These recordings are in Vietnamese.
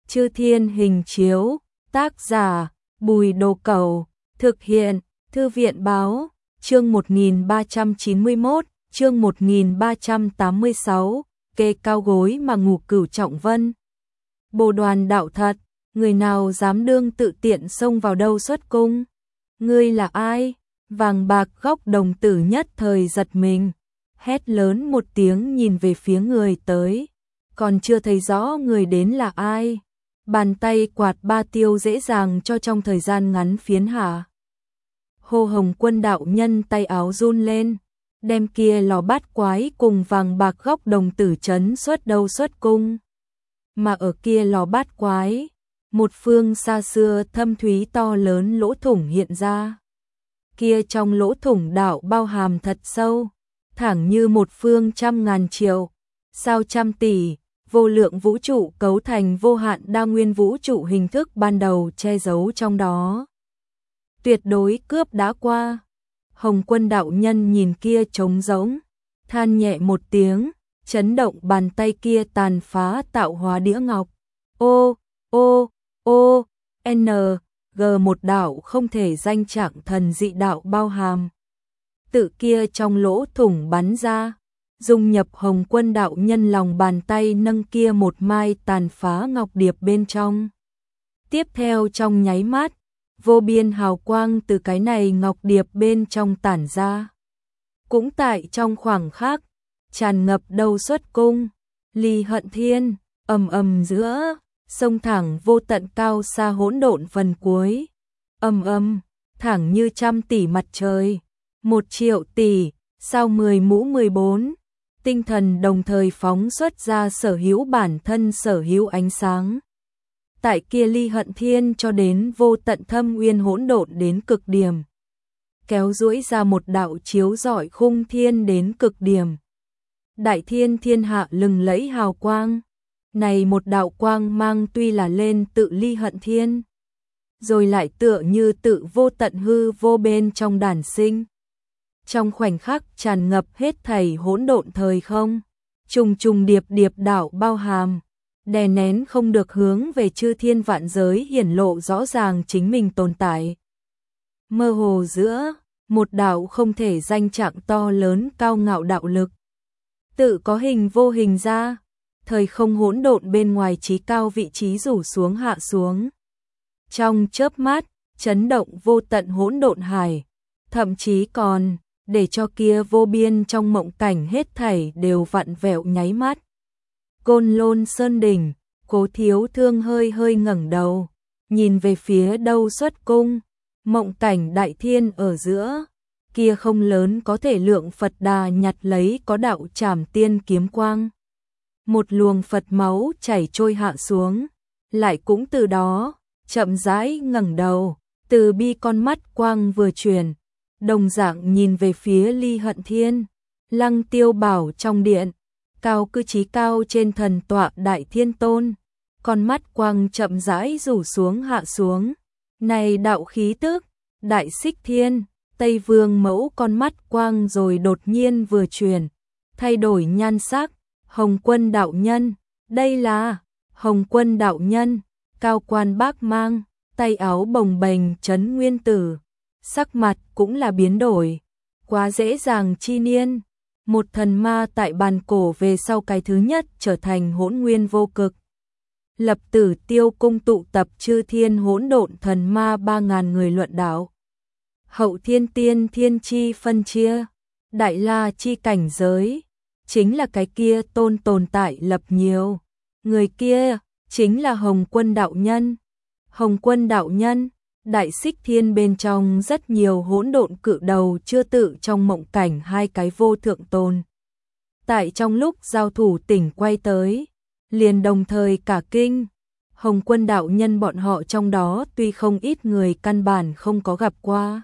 Chư Thiên Hình Chiếu, tác giả Bùi Đồ Cẩu, thực hiện Thư viện Báo, chương 1391, chương 1386, kê cao gối mà ngủ Cửu Trọng Vân. Bồ Đoàn đạo thật, người nào dám đương tự tiện xông vào đâu xuất cung? Ngươi là ai? Vàng bạc góc đồng tử nhất thời giật mình, hét lớn một tiếng nhìn về phía người tới, còn chưa thấy rõ người đến là ai. Bàn tay quạt ba tiêu dễ dàng cho trong thời gian ngắn phiến hạ. Hồ Hồng Quân đạo nhân tay áo run lên, đem kia lò bát quái cùng vàng bạc góc đồng tử chấn xuất đâu xuất cung. Mà ở kia lò bát quái, một phương xa xưa thâm thúy to lớn lỗ thủng hiện ra. Kia trong lỗ thủng đạo bao hàm thật sâu, thẳng như một phương trăm ngàn triệu, sao trăm tỷ, vô lượng vũ trụ cấu thành vô hạn đa nguyên vũ trụ hình thức ban đầu che giấu trong đó. Tuyệt đối cướp đã qua. Hồng Quân đạo nhân nhìn kia trống rỗng, than nhẹ một tiếng, chấn động bàn tay kia tàn phá tạo hóa đĩa ngọc. Ô, ô, ô, n, g một đạo không thể danh trạng thần dị đạo bao hàm. Tự kia trong lỗ thủng bắn ra, dung nhập Hồng Quân đạo nhân lòng bàn tay nâng kia một mai tàn phá ngọc điệp bên trong. Tiếp theo trong nháy mắt, vô biên hào quang từ cái này ngọc điệp bên trong tản ra. Cũng tại trong khoảng khắc, tràn ngập đầu xuất cung, ly hận thiên, ầm ầm giữa, sông thẳng vô tận cao xa hỗn độn phần cuối. Ầm ầm, thẳng như trăm tỷ mặt trời, 1 triệu tỷ, sao 10 mũ 14. Tinh thần đồng thời phóng xuất ra sở hữu bản thân sở hữu ánh sáng. Tại kia ly hận thiên cho đến vô tận thâm uyên hỗn độn đến cực điểm. Kéo duỗi ra một đạo chiếu rọi khung thiên đến cực điểm. Đại thiên thiên hạ lừng lẫy hào quang. Này một đạo quang mang tuy là lên tự ly hận thiên, rồi lại tựa như tự vô tận hư vô bên trong đản sinh. Trong khoảnh khắc tràn ngập hết thảy hỗn độn thời không, trùng trùng điệp điệp đạo bao hàm, đè nén không được hướng về chư thiên vạn giới hiển lộ rõ ràng chính mình tồn tại. Mơ hồ giữa, một đạo không thể danh trạng to lớn cao ngạo đạo lực. Tự có hình vô hình ra, thời không hỗn độn bên ngoài trí cao vị trí rủ xuống hạ xuống. Trong chớp mắt, chấn động vô tận hỗn độn hải, thậm chí còn để cho kia vô biên trong mộng cảnh hết thảy đều vặn vẹo nháy mắt. Côn Lôn Sơn đỉnh, Cố Thiếu Thương hơi hơi ngẩng đầu, nhìn về phía đâu xuất cung, mộng cảnh đại thiên ở giữa, kia không lớn có thể lượng Phật Đà nhặt lấy có đạo trảm tiên kiếm quang. Một luồng Phật máu chảy trôi hạ xuống, lại cũng từ đó, chậm rãi ngẩng đầu, từ bi con mắt quang vừa chuyển, đồng dạng nhìn về phía ly hận thiên, Lăng Tiêu Bảo trong điện, cao cư trí cao trên thần tọa đại thiên tôn, con mắt quang chậm rãi rủ xuống hạ xuống. Này đạo khí tức, đại xích thiên, Tây Vương mẫu con mắt quang rồi đột nhiên vừa chuyển, thay đổi nhan sắc. Hồng Quân đạo nhân, đây là Hồng Quân đạo nhân, cao quan bác mang, tay áo bồng bềnh trấn nguyên tử, sắc mặt cũng là biến đổi, quá dễ dàng chi niên, một thần ma tại bàn cổ về sau cái thứ nhất trở thành hỗn nguyên vô cực. Lập Tử Tiêu cung tụ tập chư thiên hỗn độn thần ma 3000 người luận đạo. Hậu thiên tiên thiên chi phân chia, đại la chi cảnh giới, chính là cái kia tồn tại lập nhiều. Người kia chính là Hồng Quân đạo nhân. Hồng Quân đạo nhân, đại xích thiên bên trong rất nhiều hỗn độn cự đầu chưa tự trong mộng cảnh hai cái vô thượng tôn. Tại trong lúc giao thủ tỉnh quay tới, liền đồng thời cả kinh. Hồng Quân đạo nhân bọn họ trong đó tuy không ít người căn bản không có gặp qua.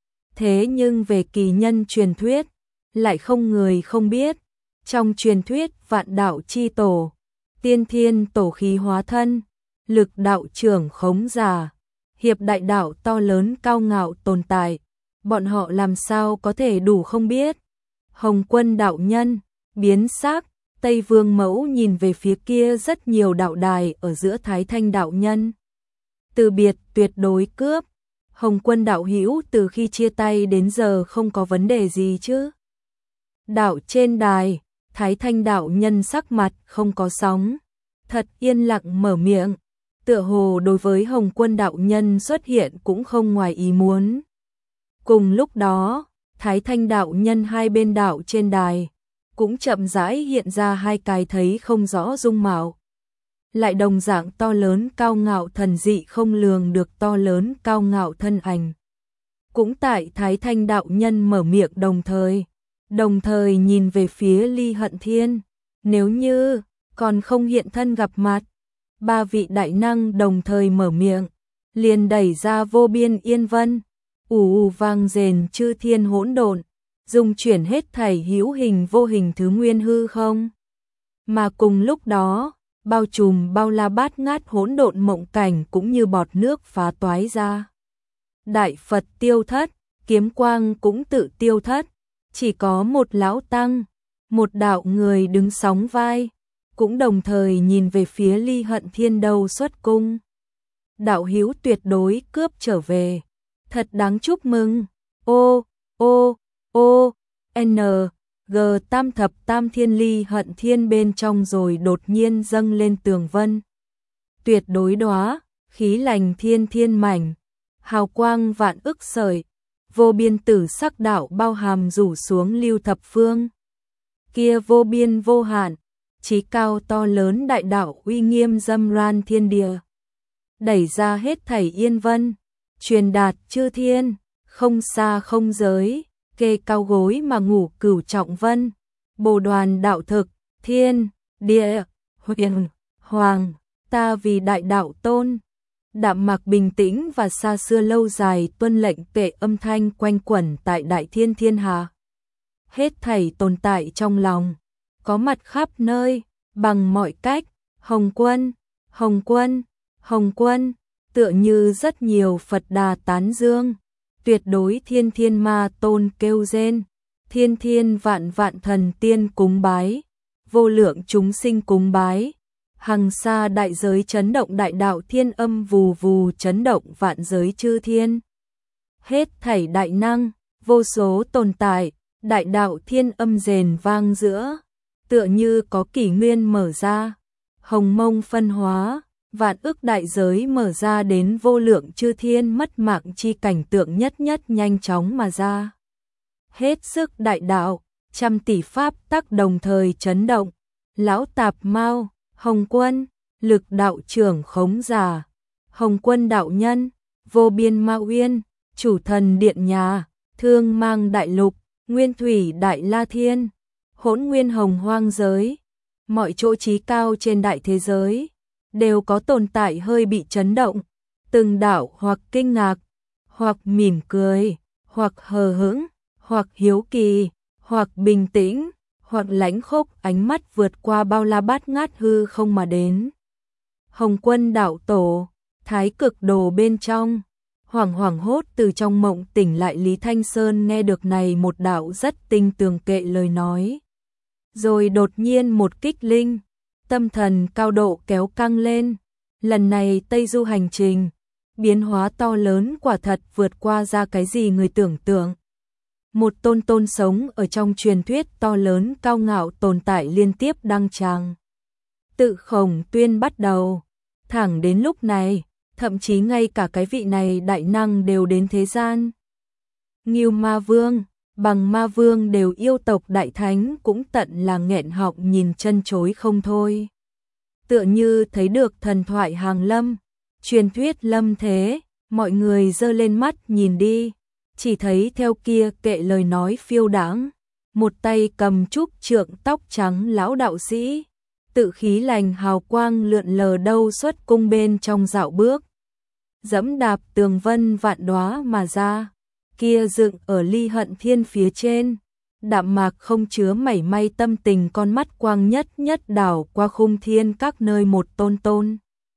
Thế nhưng về kỳ nhân truyền thuyết, lại không người không biết. Trong truyền thuyết vạn đạo chi tổ, tiên thiên tổ khí hóa thân, lực đạo trưởng khống giả, hiệp đại đạo to lớn cao ngạo tồn tại, bọn họ làm sao có thể đủ không biết. Hồng Quân đạo nhân, biến sắc, Tây Vương Mẫu nhìn về phía kia rất nhiều đạo đài ở giữa Thái Thanh đạo nhân. Từ biệt tuyệt đối cướp, Hồng Quân đạo hữu từ khi chia tay đến giờ không có vấn đề gì chứ? Đạo trên đài, Thái Thanh đạo nhân sắc mặt không có sóng, thật yên lặng mở miệng, tựa hồ đối với Hồng Quân đạo nhân xuất hiện cũng không ngoài ý muốn. Cùng lúc đó, Thái Thanh đạo nhân hai bên đạo trên đài, cũng chậm rãi hiện ra hai cái thấy không rõ dung mạo. Lại đồng dạng to lớn cao ngạo thần dị không lường được to lớn cao ngạo thân ảnh. Cũng tại Thái Thanh đạo nhân mở miệng đồng thời nhìn về phía Ly Hận Thiên. Nếu như còn không hiện thân gặp mặt, ba vị đại năng đồng thời mở miệng, liền đẩy ra vô biên yên vân, ù vang rền chư thiên hỗn độn, dung chuyển hết thảy hữu hình vô hình thứ nguyên hư không. Mà cùng lúc đó, bao trùm bao la bát ngát hỗn độn mộng cảnh cũng như bọt nước phá toái ra. Đại Phật tiêu thất, kiếm quang cũng tự tiêu thất, chỉ có một lão tăng, một đạo người đứng sóng vai, cũng đồng thời nhìn về phía Ly Hận Thiên đầu xuất cung. Đạo hữu tuyệt đối cướp trở về, thật đáng chúc mừng. N G tam thập tam thiên Ly Hận Thiên bên trong rồi đột nhiên dâng lên tường vân. Tuyệt đối đóa, khí lành thiên thiên mảnh, hào quang vạn ức sợi, vô biên tử sắc đạo bao hàm rủ xuống lưu thập phương. Kia vô biên vô hạn, chí cao to lớn đại đạo uy nghiêm dâm ran thiên địa. Đẩy ra hết thảy yên vân, truyền đạt chư thiên, không xa không giới, kê cao gối mà ngủ cửu trọng vân. Bồ đoàn đạo thực, thiên, địa, huyền, hoàng, ta vì đại đạo tôn. Đạm mạc bình tĩnh và xa xưa lâu dài tuân lệnh kệ âm thanh quanh quẩn tại đại thiên thiên hà. Hết thảy tồn tại trong lòng, có mặt khắp nơi, bằng mọi cách, Hồng Quân, Hồng Quân, Hồng Quân, tựa như rất nhiều Phật Đà tán dương, tuyệt đối thiên thiên ma tôn kêu rên, thiên thiên vạn vạn thần tiên cúng bái, vô lượng chúng sinh cúng bái. Hằng xa đại giới chấn động đại đạo thiên âm vù vù chấn động vạn giới chư thiên. Hết thảy đại năng, vô số tồn tại, đại đạo thiên âm rền vang giữa, tựa như có kỷ nguyên mở ra, hồng mông phân hóa, vạn ức đại giới mở ra đến vô lượng chư thiên mất mạng chi cảnh tượng nhất nhất nhanh chóng mà ra. Hết sức đại đạo, trăm tỷ pháp tắc đồng thời chấn động, lão tạp mau. Hồng Quân, lực đạo trưởng khống giả, Hồng Quân đạo nhân, vô biên ma uyên, chủ thần điện nhà, thương mang đại lục, nguyên thủy đại la thiên, hỗn nguyên hồng hoang giới, mọi chỗ chí cao trên đại thế giới, đều có tồn tại hơi bị chấn động, từng đạo hoặc kinh ngạc, hoặc mỉm cười, hoặc hờ hững, hoặc hiếu kỳ, hoặc bình tĩnh, hoặc lãnh khốc ánh mắt vượt qua bao la bát ngát hư không mà đến. Hồng Quân đạo tổ, thái cực đồ bên trong, hoảng hốt từ trong mộng tỉnh lại Lý Thanh Sơn nghe được này một đạo rất tinh tường kệ lời nói. Rồi đột nhiên một kích linh, tâm thần cao độ kéo căng lên, lần này Tây Du hành trình, biến hóa to lớn quả thật vượt qua ra cái gì người tưởng tượng. Một tôn sống ở trong truyền thuyết to lớn cao ngạo tồn tại liên tiếp đăng tràng. Tự Khổng Tuyên bắt đầu, thẳng đến lúc này, thậm chí ngay cả cái vị này đại năng đều đến thế gian. Ngưu Ma Vương, Bằng Ma Vương đều yêu tộc đại thánh cũng tận là nghẹn họng nhìn chân chối không thôi. Tựa như thấy được thần thoại hàng lâm, truyền thuyết lâm thế, mọi người giơ lên mắt nhìn đi. Chỉ thấy theo kia kệ lời nói phiêu đãng, một tay cầm trúc trượng tóc trắng lão đạo sĩ, tự khí lành hào quang lượn lờ đâu xuất cung bên trong dạo bước. Dẫm đạp tường vân vạn đóa mà ra, kia dựng ở Ly Hận Thiên phía trên, đạm mạc không chứa mảy may tâm tình con mắt quang nhất nhất đảo qua khung thiên các nơi một tôn.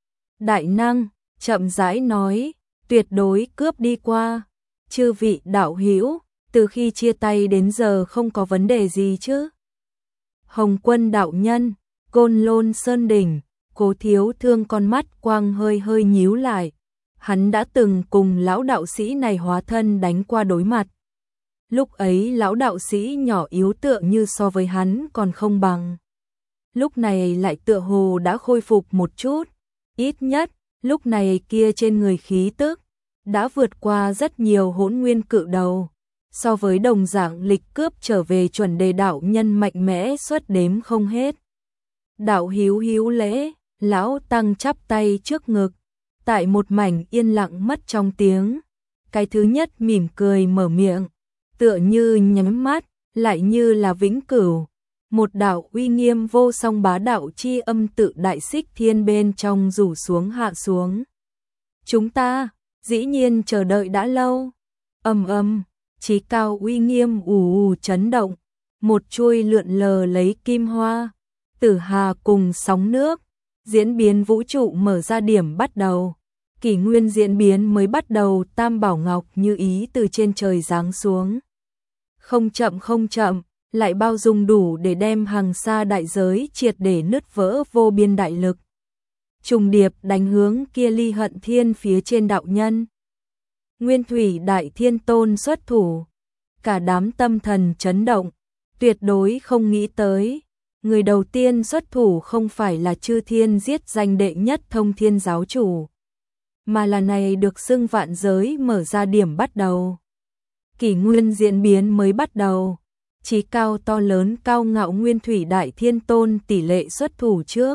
Đại năng, chậm rãi nói, tuyệt đối cướp đi qua. Chư vị đạo hữu, từ khi chia tay đến giờ không có vấn đề gì chứ? Hồng Quân đạo nhân, Côn Lôn Sơn đỉnh, Cố Thiếu Thương con mắt quang hơi hơi nhíu lại. Hắn đã từng cùng lão đạo sĩ này hóa thân đánh qua đối mặt. Lúc ấy lão đạo sĩ nhỏ yếu tựa như so với hắn còn không bằng. Lúc này lại tựa hồ đã khôi phục một chút, ít nhất, lúc này kia trên người khí tức, đã vượt qua rất nhiều hỗn nguyên cự đầu. So với đồng dạng lịch cướp trở về chuẩn đề đạo nhân mạnh mẽ suất đếm không hết. Đạo hiếu hiếu lễ, lão tăng chắp tay trước ngực, tại một mảnh yên lặng mất trong tiếng. Cái thứ nhất mỉm cười mở miệng, tựa như nhắm mắt, lại như là vĩnh cửu. Một đạo uy nghiêm vô song bá đạo chi âm tự đại xích thiên bên trong rủ xuống hạ xuống. Chúng ta, dĩ nhiên chờ đợi đã lâu. Ầm ầm, chí cao uy nghiêm ù ù chấn động, một chuôi lượn lờ lấy kim hoa, tử hà cùng sóng nước, diễn biến vũ trụ mở ra điểm bắt đầu. Kỷ nguyên diễn biến mới bắt đầu, tam bảo ngọc như ý từ trên trời giáng xuống. Không chậm, lại bao dung đủ để đem hàng xa đại giới triệt để nứt vỡ vô biên đại lực. Trùng điệp đánh hướng kia Ly Hận Thiên phía trên đạo nhân. Nguyên Thủy Đại Thiên Tôn xuất thủ, cả đám tâm thần chấn động, tuyệt đối không nghĩ tới. Người đầu tiên xuất thủ không phải là chư thiên giết danh đệ nhất thông thiên giáo chủ, mà là này được xưng vạn giới mở ra điểm bắt đầu. Kỷ nguyên diễn biến mới bắt đầu, chí cao to lớn cao ngạo Nguyên Thủy Đại Thiên Tôn tỷ lệ xuất thủ trước.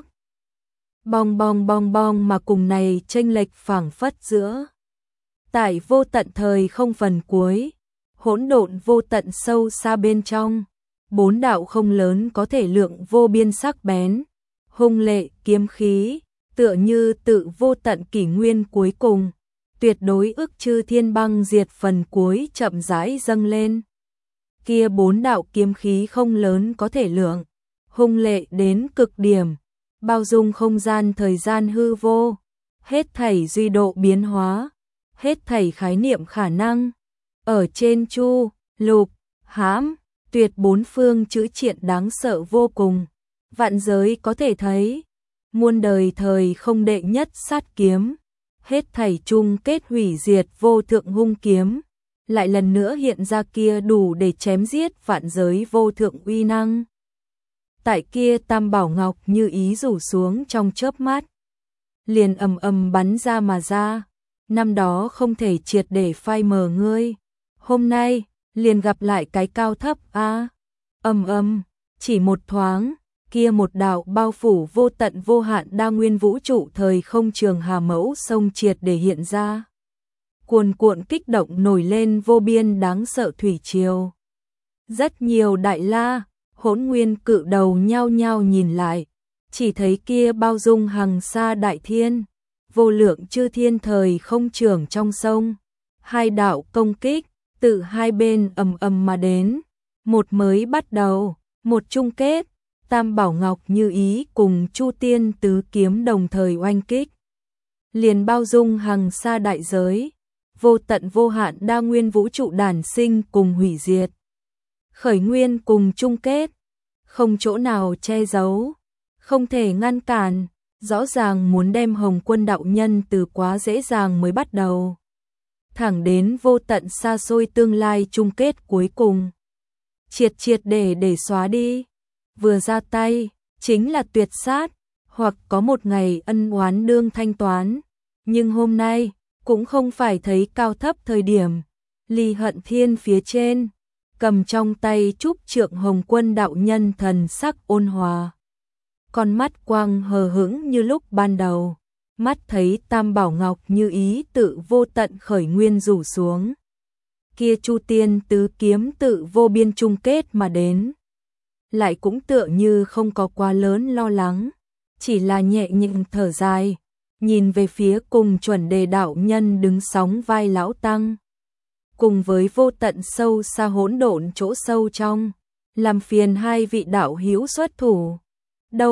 Bong bong mà cùng này chênh lệch phảng phất giữa. Tại vô tận thời không phần cuối, hỗn độn vô tận sâu xa bên trong, bốn đạo không lớn có thể lượng vô biên sắc bén, hung lệ kiếm khí, tựa như tự vô tận kỷ nguyên cuối cùng, tuyệt đối ức chư thiên băng diệt phần cuối chậm rãi dâng lên. Kia bốn đạo kiếm khí không lớn có thể lượng, hung lệ đến cực điểm, bao dung không gian thời gian hư vô, hết thảy duy độ biến hóa, hết thảy khái niệm khả năng, ở trên chu, lục, hãm, tuyệt bốn phương chữ triện đáng sợ vô cùng, vạn giới có thể thấy, muôn đời thời không đệ nhất sát kiếm, hết thảy chung kết hủy diệt vô thượng hung kiếm, lại lần nữa hiện ra kia đủ để chém giết vạn giới vô thượng uy năng. Tại kia tam bảo ngọc như ý rủ xuống trong chớp mắt, liền ầm bắn ra mà ra, năm đó không thể triệt để phai mờ ngươi, hôm nay liền gặp lại cái cao thấp a. Chỉ một thoáng, kia một đạo bao phủ vô tận vô hạn đa nguyên vũ trụ thời không trường hà mẫu sông triệt để hiện ra. Cuồn cuộn kích động nổi lên vô biên đáng sợ thủy triều. Rất nhiều đại la, hỗn nguyên cự đầu nhao nhao nhìn lại, chỉ thấy kia bao dung hằng xa đại thiên, vô lượng chư thiên thời không trường trong sông, hai đạo công kích, từ hai bên ầm mà đến, một mới bắt đầu, một chung kết, tam bảo ngọc như ý cùng chu tiên tứ kiếm đồng thời oanh kích. Liền bao dung hằng xa đại giới, vô tận vô hạn đa nguyên vũ trụ đản sinh cùng hủy diệt. Khởi nguyên cùng chung kết, không chỗ nào che giấu, không thể ngăn cản, rõ ràng muốn đem Hồng Quân đạo nhân từ quá dễ dàng mới bắt đầu. Thẳng đến vô tận xa xôi tương lai chung kết cuối cùng. Triệt để xóa đi, vừa ra tay, chính là tuyệt sát, hoặc có một ngày ân oán đương thanh toán. Nhưng hôm nay, cũng không phải thấy cao thấp thời điểm, Ly Hận Thiên phía trên, cầm trong tay trúc trượng Hồng Quân đạo nhân thần sắc ôn hòa. Con mắt quang hờ hững như lúc ban đầu, mắt thấy tam bảo ngọc như ý tự vô tận khởi nguyên rủ xuống. Kia chu tiên tứ kiếm tự vô biên chung kết mà đến. Lại cũng tựa như không có quá lớn lo lắng, chỉ là nhẹ nhàng thở dài, nhìn về phía cùng chuẩn đề đạo nhân đứng sóng vai lão tăng. Cùng với vô tận sâu xa hỗn độn chỗ sâu trong, làm phiền hai vị đạo hữu xuất thủ. Đâu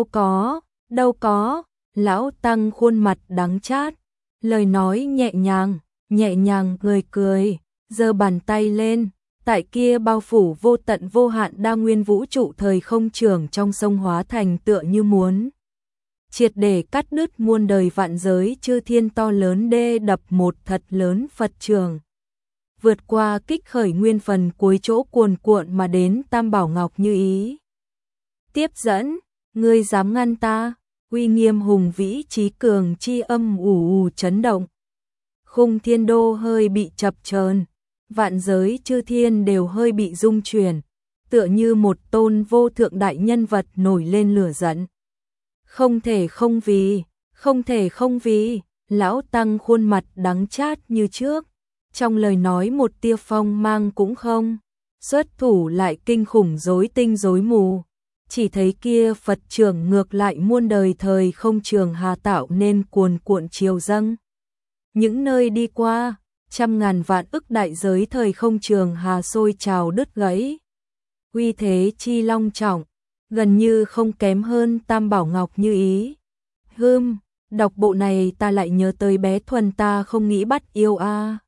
có, lão tăng khuôn mặt đắng chát, lời nói nhẹ nhàng cười, giơ bàn tay lên, Tại kia bao phủ vô tận vô hạn đa nguyên vũ trụ thời không trường trong sông hóa thành tựa như muốn triệt để cắt đứt muôn đời vạn giới chư thiên to lớn đê đập một thật lớn Phật trường. Vượt qua kích khởi nguyên phần cuối chỗ cuồn cuộn mà đến Tam Bảo Ngọc Như Ý. Tiếp dẫn, ngươi dám ngăn ta, uy nghiêm hùng vĩ trí cường chi âm ù ù chấn động. Khung thiên đô hơi bị chập chờn, vạn giới chư thiên đều hơi bị rung chuyển, tựa như một tôn vô thượng đại nhân vật nổi lên lửa giận. Không thể không vì, không thể không vì, lão tăng khuôn mặt đắng chát như trước, trong lời nói một tia phong mang cũng không, xuất thủ lại kinh khủng rối tinh rối mù. Chỉ thấy kia Phật trường ngược lại muôn đời thời không trường hà tạo nên cuồn cuộn chiều dâng. Những nơi đi qua, trăm ngàn vạn ức đại giới thời không trường hà sôi trào đứt gãy. Uy thế chi long trọng, gần như không kém hơn Tam Bảo Ngọc Như Ý. Đọc bộ này ta lại nhớ tới bé Thuần ta không nghĩ bắt yêu a.